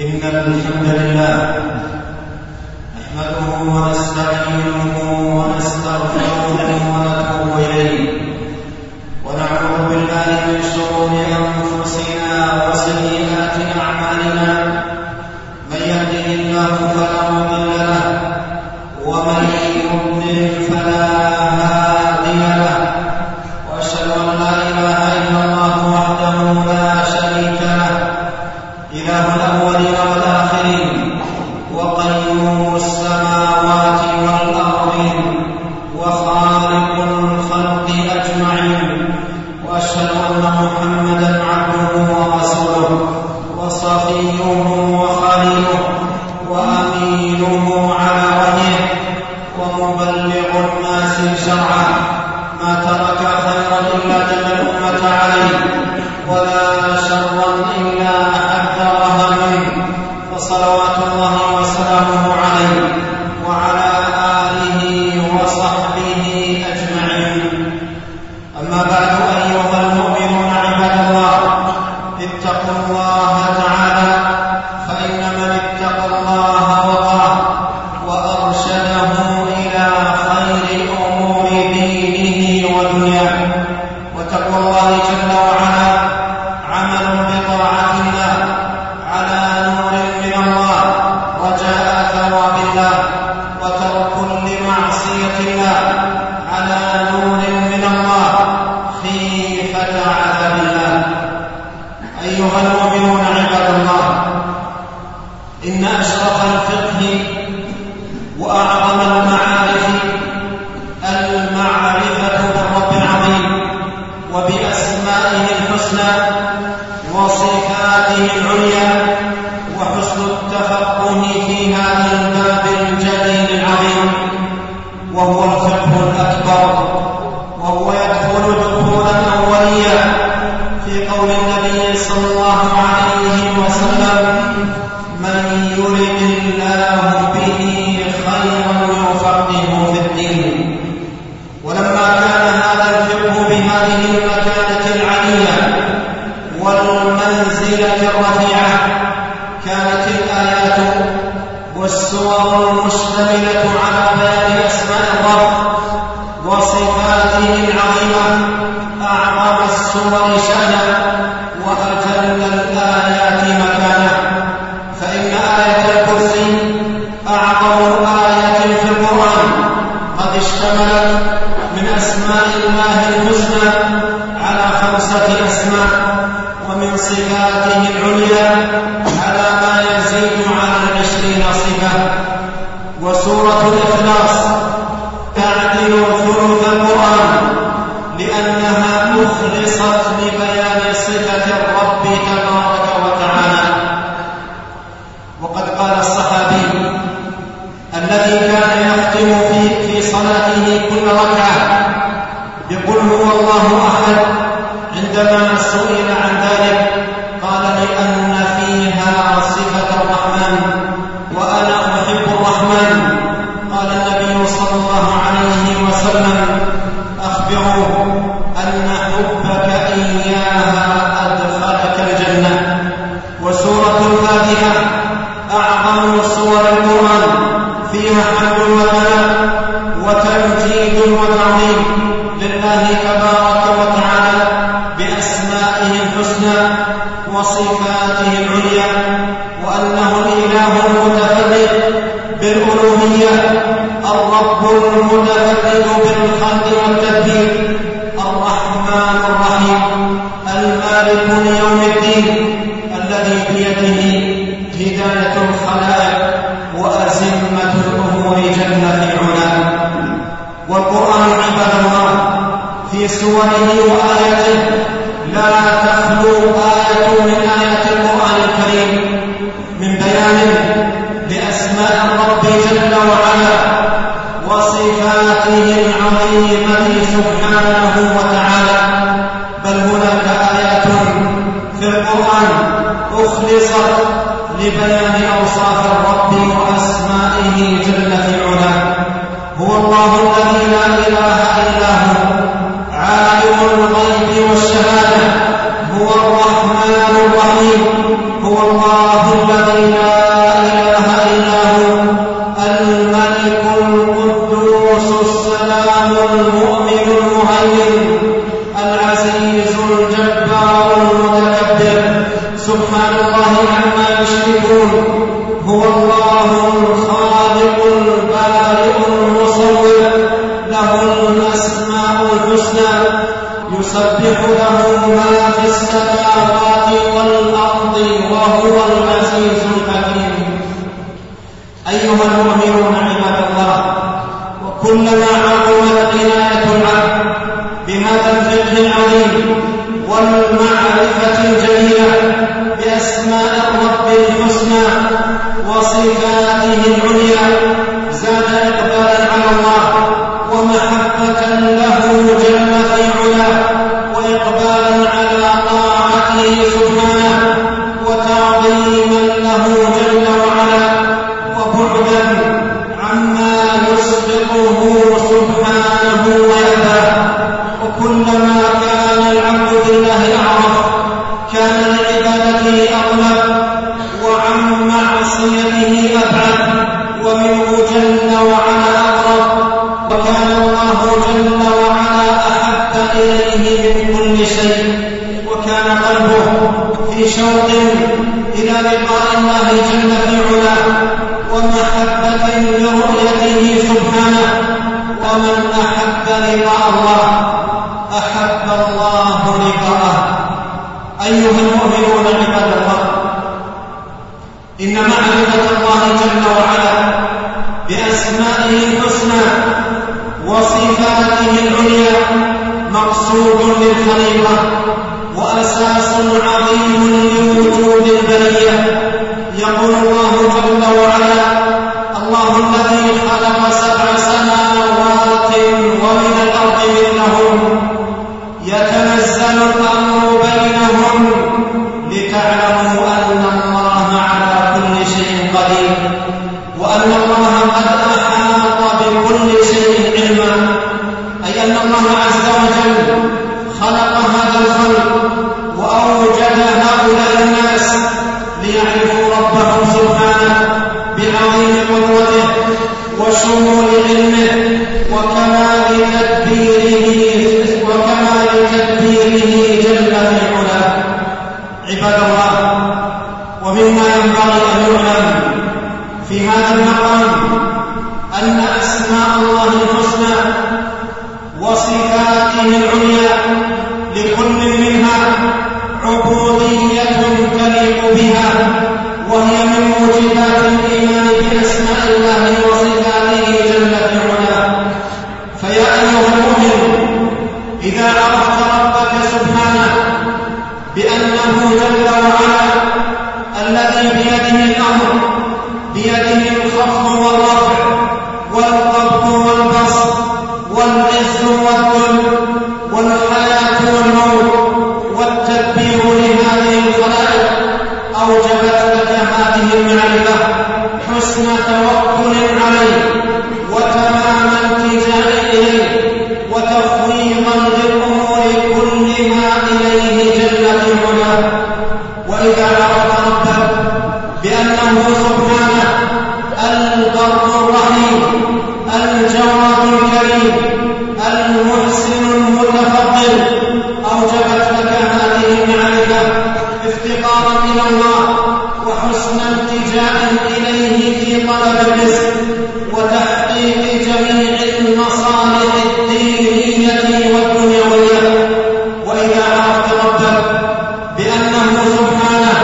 إن الحمد لله نحمده ونستعينه ونستغفره ونتوب إليه ونعوذ بالله من شرور أنفسنا وسيئات أعمالنا من يهده الله فلا مضل له ومن يضلل فلا هادي له وأشهد أن لا إله إلا الله وحده لا شريك له إله الأولين والآخرين وقيوم السماوات والأرضين وخالق الخلق أجمعين وأشهد أن محمدا عبده ورسوله وصفيه وخليله وأمينه على وحيه ومبلغ الناس شرعه ما ترك خيرا إلا دل الأمة عليه ولا شرا إلا أحذرها منه فصلوات الله وسلامه عليه وعلى آله وصحبه أجمعين. أما بعد أيها المؤمنون عباد الله اتقوا الله تعالى فإن من اتقى الله وقاه وأرشده إلى خير أمور دينه ودنياه. وتقوى الله جل وعلا عمل بطاعة الله على نور من الله رجاء ثواب الله وترك لمعصية الله على نور من الله خيفة عذاب الله. أيها المؤمنون عباد الله إن أشرف الفقه وأعظم المعارف المعرفة بالرب العظيم وبأسمائه الحسنى وصفاته العليا وحسن التفقه في هذا الباب الجليل العظيم وهو الفقه الأكبر وهو يدخل دخولا أوليا في قول النبي صلى الله عليه وسلم من يرد الله به خيرا يفقهه في الدين. ولما كان هذا الفقه بهذه المكانة العلية والمنزلة الرفيعة كانت الآيات والسور المشتملة على بيان أسماء الرب وصفاته العظيمة أعظم السور شأنا وأجل الآيات مكانة. فإن آية الكرسي أعظم آية في القرآن قد اشتملت من أسماء الله الحسنى على 5 أسماء ومن صفاته العليا على ما يزيد على 20 صفة. وسورة الإخلاص تعدل ثلث القرآن لأنها أخلصت لبيان صفة الرب تبارك وتعالى. وقد قال الصحابي الذي كان يختم في صلاته كل ركعة بقل هو الله أحد عندما سئل عن ذلك قال لأن فيها صفة الرحمن وأنا أحب الرحمن. قال النبي صلى الله عليه وسلم أخبروه أن حبك إياها أدخلك الجنة. وسورة الفاتحة أعظم سور القرآن فيها حمد وثناء وتمجيد وتعظيم لله تبارك وتعالى بأسمائه الحسنى وصفاته العليا وأنه الإله المتفرد بالألوهية الرب المتفرد بالخلق والتدبير الرحمن الرحيم المالك ليوم الدين الذي بيده هداية الخلائق وأزمة الأمور جل في علاه. والقرآن عباد الله في سوره وآياته لا تخلو آية من آيات القرآن الكريم من بيان لأسماء الرب جل وعلا وصفاته العظيمة سبحانه وتعالى. بل هناك آيات في القرآن أخلصت لبيان أوصاف الرب وأسمائه جل في علاه. هو الله الذي لا إله إلا هو عالم الغيب والشهادة هو الرحمن الرحيم. هو الله الذي لا يسبح له ما في السماوات والأرض وهو العزيز الحكيم. أيها المؤمنون عباد الله، وكلما عظمت عناية العبد بهذا الفقه العظيم والمعرفة الجليلة بأسماء الرب الحسنى وصفاته العليا، زاد إقبالا على الله ومحبة له جل في علاه، وإقبالا على طاعته سبحانه، وتعظيما له جل وعلا، وبعدا عما يسبقه سبحانه ويهداه. وكلما كان العبد بالله أعرف كان لعبادته أغلب، وعن معصيته أبعد، ومنه جل وعلا أقرب، وكان الله جل وعلا أحب إليه من كل شيء، وكان قلبه في شوق إلى لقاء الله جل في علاه، ومحبة لرؤيته سبحانه. ومن أحب لقاء الله أحب الله لقاءه. أيها المؤمنون عباد الله، إن معرفة الله جل وعلا بأسمائه الحسنى وصفاته العليا مقصود للخليقة وأساس عظيم لوجود البرية. يقول الله جل وعلا: الله الذي خلق 7 سماوات ومن الأرض مثلهن يتنزل الأمر بينهن لتعلموا أن الله على كل شيء قدير، وأن الله قد أحاط بكل شيء علما. أي أن الله عز وجل خلق هذا الخلق وأوجد هؤلاء الناس ليعرفوا ربهم سبحانه بعظيم قدرته وشمول علمه وكمال تدبيره جل في علاه. عباد الله، ومما ينبغي أن يعلم في هذا المقام أن أسماء الله الحسنى وصفاته العليا لكل منها عبودية تليق بها، وهي من موجبات الإيمان بأسماء الله وصفاته جل في علاه. فيا أيها المؤمن، إذا عرفت ربك سبحانه بأنه جل وعلا الذي بيده الأمر، بيده الخفض والرفع والقبض والبسط والعز والذل والحياة والموت والتدبير لهذه الخلائق، أوجبت لك هذه المعرفة حسن توكل عليه وتمام التجاء إليه وتفويضا للأمور كلها إليه جل في علاه. وإذا عرفت ربك بأنه سبحانه البر الرحيم الجواد الكريم المحسن المتفضل، أوجبت لك هذه المعرفة افتقارا إلى الله وحسن التجاء إليه في طلب الرزق وتحقيق جميع المصالح الدينية والدنيوية. وإذا عرفت ربك بأنه سبحانه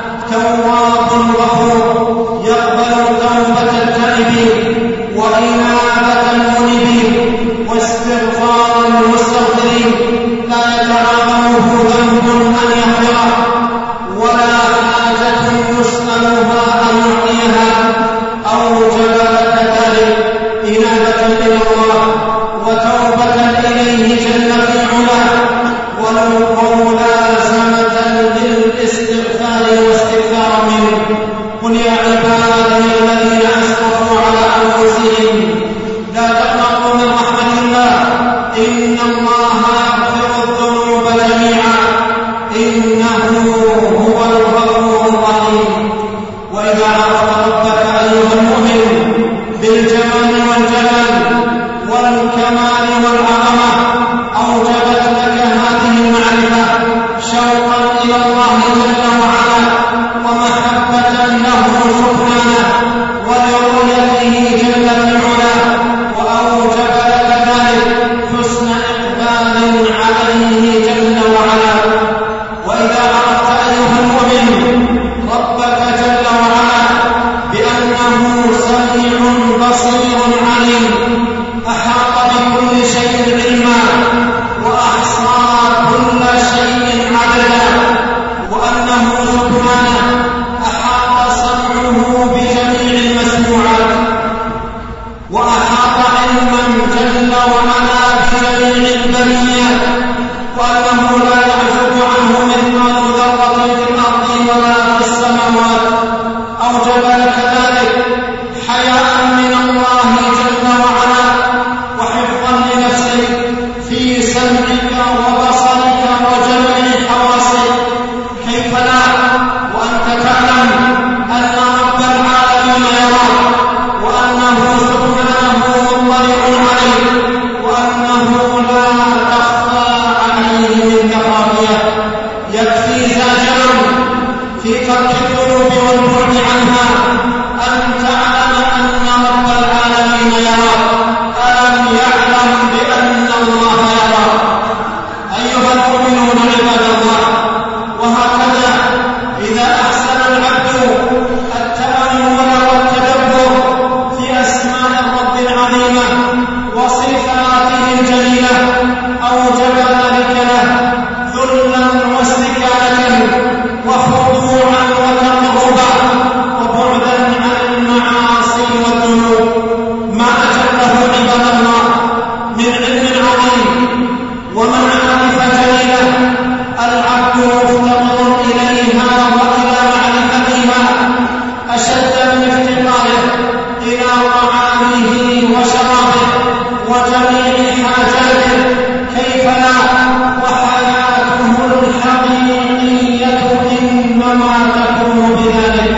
تواب غفور يقبل توبة التائبين وإنابة المنيبين واستغفار المستغفرين، لا يتعاظمه ذنب أن يغفره ولا حاجة يسألها أن يعطيها. أوجب لك ذلك إنابة إلى الله وتوبة إليه جل في علاه وملازمة للاستغفار واستغفار منه. قل يا عبادي الذين أسرفوا على أنفسهم لا تقنطوا من رحمة الله إن الله يغفر الذنوب جميعا إنه هو الغفور الرحيم. وإذا عرفت ربك أيها المؤمن بالجمال والجلال والكمال والعظمة، أوجبت لك هذه المعرفة شوقا إلى الله جل وعلا ومحبة له سبحانه ولرؤيته جل في علاه، وأوجب لك ذلك حسن إقبال عليه جل ولا في السماوات أوجب لك ذلك حياء من الله جل وعلا وحفظا لنفسك في سمعك وبصرك وجميع حواسك. كيف لا وأنت تعلم أن رب العالمين يراك وأنه سبحانه مطلع عليك وأنه لا تخفى عليه منك خافية. يكفي زاجرا في ترك الذنوب والبعد عنها أن تعلم أن رب العالمين يراك. ألم يعلم بأن الله يراك؟ أيها المؤمنون عباد الله، وهكذا إذا أحسن العبد التأمل والتدبر في أسماء الرب العظيمة وصفاته الجليلة أوجب ذلك له ذلا واستكانة وخضوعا وتقربا وبعدا عن المعاصي والذنوب. ما أجله عباد الله من علم عظيم ومعارف جليلة العبد مفتقر إليها وإلى معرفتها أشد من افتقاره إلى طعامه وشرابه وجميع حاجاته. كيف لا وحياته الحقيقية إنما تكون بذلك.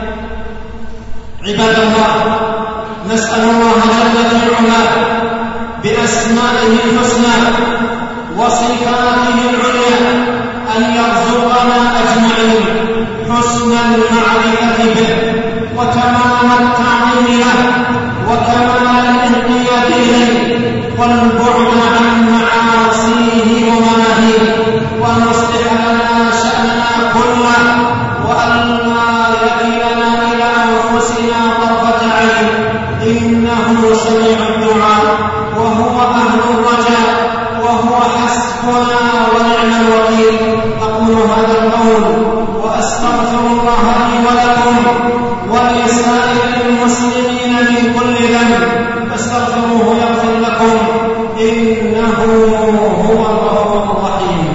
عباد الله، نسأل الله جل في علاه بأسمائه الحسنى وصفاته العليا أن يرزقنا أجمعين حسن المعرفة به وتمام التعظيم له وكمال الانقياد إليه والبعد عن معاصيه ومناهيه، وأن يصلح لنا شأننا كله وأن لا يكلنا إلى أنفسنا طرفة عين، إنه سميع الدعاء وهو أهل الرجاء وهو حسبنا ونعم الوكيل. أقول هذا القول وأستغفر الله لي ولكم ولسائر المسلمين من كل ذنب فاستغفروه يغفر لكم إنه هو الغفور الرحيم.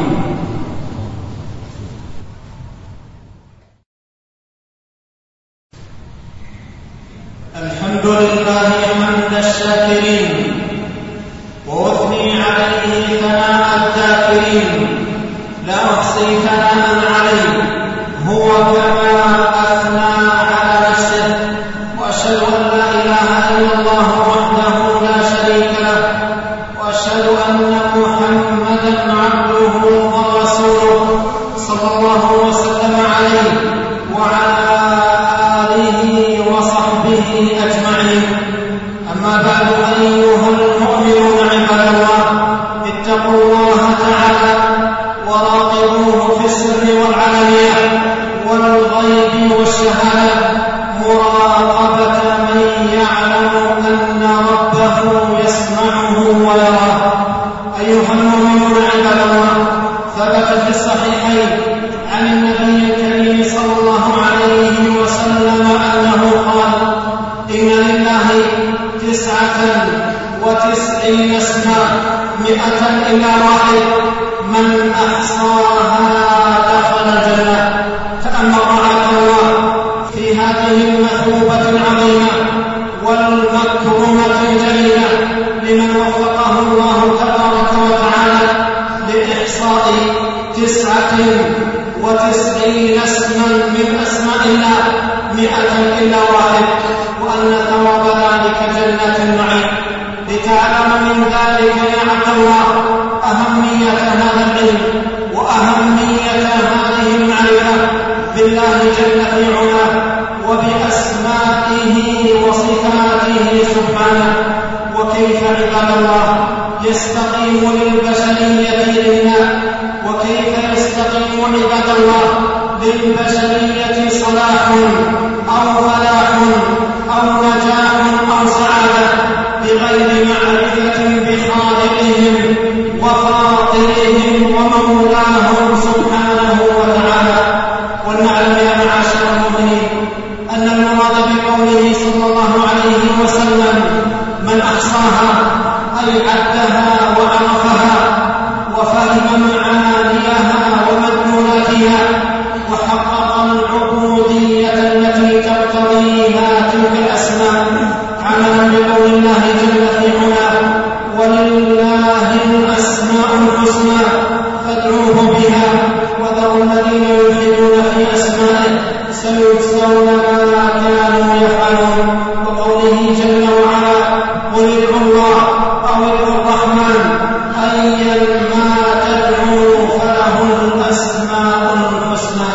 الحمد لله حمد الشاكرين وأثني عليه ثناء الذاكرين، لا أحصي ثناء عليه هو كما أثنى على نفسه. وأشهد أن لا إله إلا الله وحده لا شريك له، وأشهد أن محمدا عبده ورسوله صلى الله وسلم عليه وعلى آله وصحبه أجمعين. أما بعد، أيها المؤمنون عباد الله، اتقوا الله تعالى وراقبوه في السر والعلانية والغيب والشهادة مراقبة من يعلم أن ربه يسمعه ويراه. أيها المؤمنون عباد الله، ثبت في الصحيحين عن النبي الكريم صلى الله عليه وسلم أنه قال: إن لله 99 اسما 100 إلا واحد، من أحصاها دخل الجنة. تأمل رعاك الله في هذه المثوبة العظيمة والمكرمة الجليلة لمن وفقه الله تبارك وتعالى لإحصاء 99 اسما من أسماء الله 100 إلا واحد، وأن ثواب ذلك جنة النعيم. لتعلم من ذلك يا عبد الله أهمية هذا العلم وأهمية هذه المعرفة بالله جل في علاه وبأسمائه وصفاته سبحانه. وكيف عباد الله يستقيم للبشرية الإيمان، وكيف يستقيم عباد الله للبشرية صلاح أو فلاح أو نجاح أو سعادة بغير معرفة بخالقهم وفاطرهم ومولاهم سبحانه وتعالى. ولنعلم يا معاشر المؤمنين أن المراد بقوله صلى الله عليه وسلم من أحصاها أي عدها وعرفها وفهم معانيها ومدلولاتها وحقق تلك الأسماء عملا بقول الله جل في علاه: ولله الأسماء الحسنى فادعوه بها وذروا الذين يلحدون في أسمائه سيجزون ما كانوا يفعلون. وقوله جل وعلا: قل ادعوا الله أو ادعوا الرحمن أيا ما تدعوا فله الأسماء الحسنى.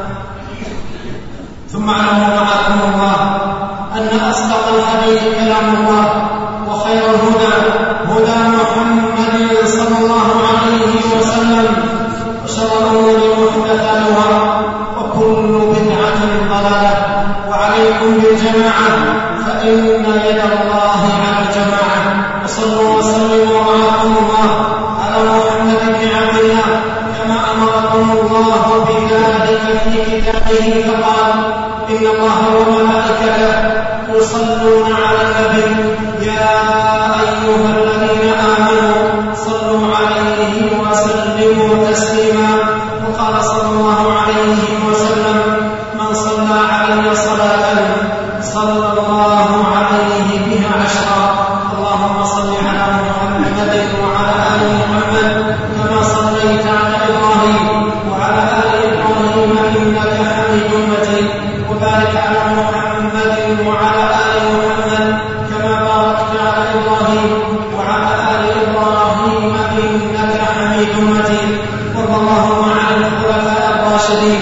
ثم اعلموا رعاكم الله أن أصدق الحديث كلام الله، وخير الهدى هدى محمد صلى الله عليه وسلم، وشر الأمور محدثاتها وكل بدعة ضلالة. وعليكم بالجماعة فإن يد الله على الجماعة. وصلوا وسلموا رعاكم الله على محمد بن عبد الله كما أمركم الله بذلك في كتابه فقال: إن الله وملائكته يصلون على النبي يا أيها الذين آمنوا صلوا عليه وسلموا تسليما. وقال صلى الله عليه وسلم: من صلى علي صلاة صلى الله عليه بها 10. اللهم صل على محمد وعلى آل محمد كما صليت على إبراهيم وعلى آل إبراهيم إنك حميد مجيد. وبارك على محمد وعلى آل محمد كما باركت على إبراهيم وعلى آل إبراهيم إنك حميد مجيد. وارض اللهم عن الخلفاء الراشدين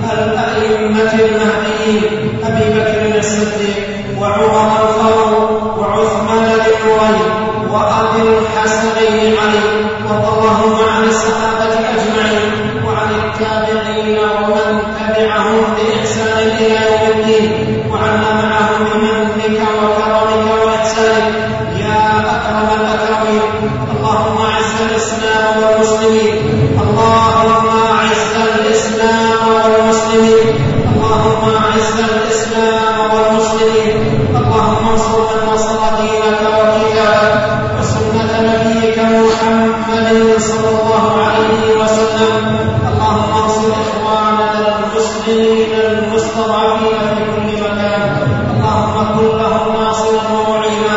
الأئمة المهديين أبي بكر الصديق وعمر الفاروق وعثمان ذي النورين وأبي الحسنين علي. وارض اللهم عن الصحابة أجمعين وعن التابعين ومن تبعهم بإحسان إلى يوم الدين، وعنا معهم بمنك وكرمك وإحسانك يا أكرم الأكرمين. اللهم أعز الإسلام والمسلمين، اللهم أعز الإسلام والمسلمين، اللهم أعز الإسلام والمسلمين. اللهم انصر من نصر دينك وكتابك وسنة نبيك محمد صلى الله عليه وسلم. اللهم انصر إخواننا المسلمين المستضعفين في كل مكان. اللهم كن لهم ناصرا ومعينا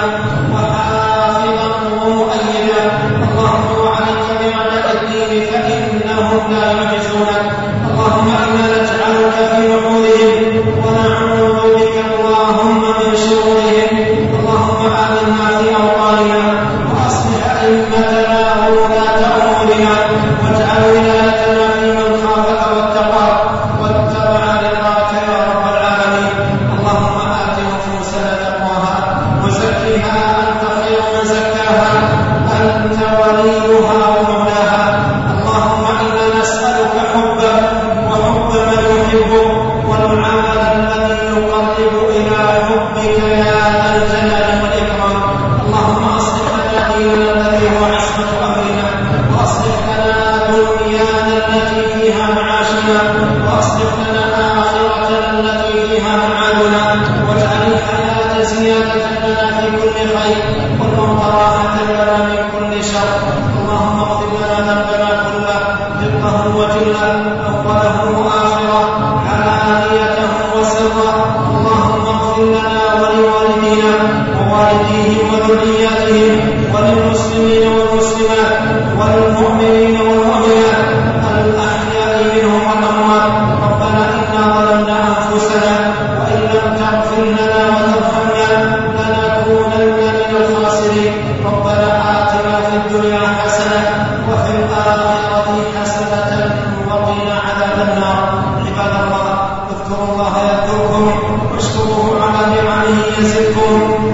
وحافظا ومؤيدا. اللهم وعليك بأعداء الدين فإنهم لا يعجزونك. اللهم إنا نجعلك في نحورهم ونعوذ بك اللهم من شرورهم. اللهم آمنا في أوطاننا وأصلح أئمتنا وولاة أمورنا واجعل ولايتنا في من خافك واتقاك واتبع رضاك يا رب العالمين. اللهم آت نفوسنا تقواها وزكها أنت خير من زكاها أنت وليها ومولاها. اللهم إنا نسألك حبك وحب من يحبك والعمل الذي يقرب إلى حبك يا ذا الجلال والإكرام. اللهم أصلح لنا ديننا الذي هو عصمة أمرنا، وأصلح لنا دنيانا التي فيها معاشنا، وأصلح لنا آخرتنا التي فيها معادنا، واجعل الحياة زيادة لنا في كل خير والموت راحة لنا من كل شر. اللهم اغفر لنا ذنبنا كله دقه وجله أوله وآخره علانيته وسره. اللهم اغفر لنا ولوالدينا ووالديهم وذرياتهم وللمسلمين والمسلمات والمؤمنين والمؤمنات الأحياء منهم والأموات. ربنا إنا ظلمنا أنفسنا وإن لم تغفر لنا وترحمنا لنكونن من الخاسرين. ربنا آتنا في الدنيا حسنة وفي الآخرة حسنة وقنا عذاب النار. عباد الله اذكروا الله يذكركم واشكروه على نعمه يزدكم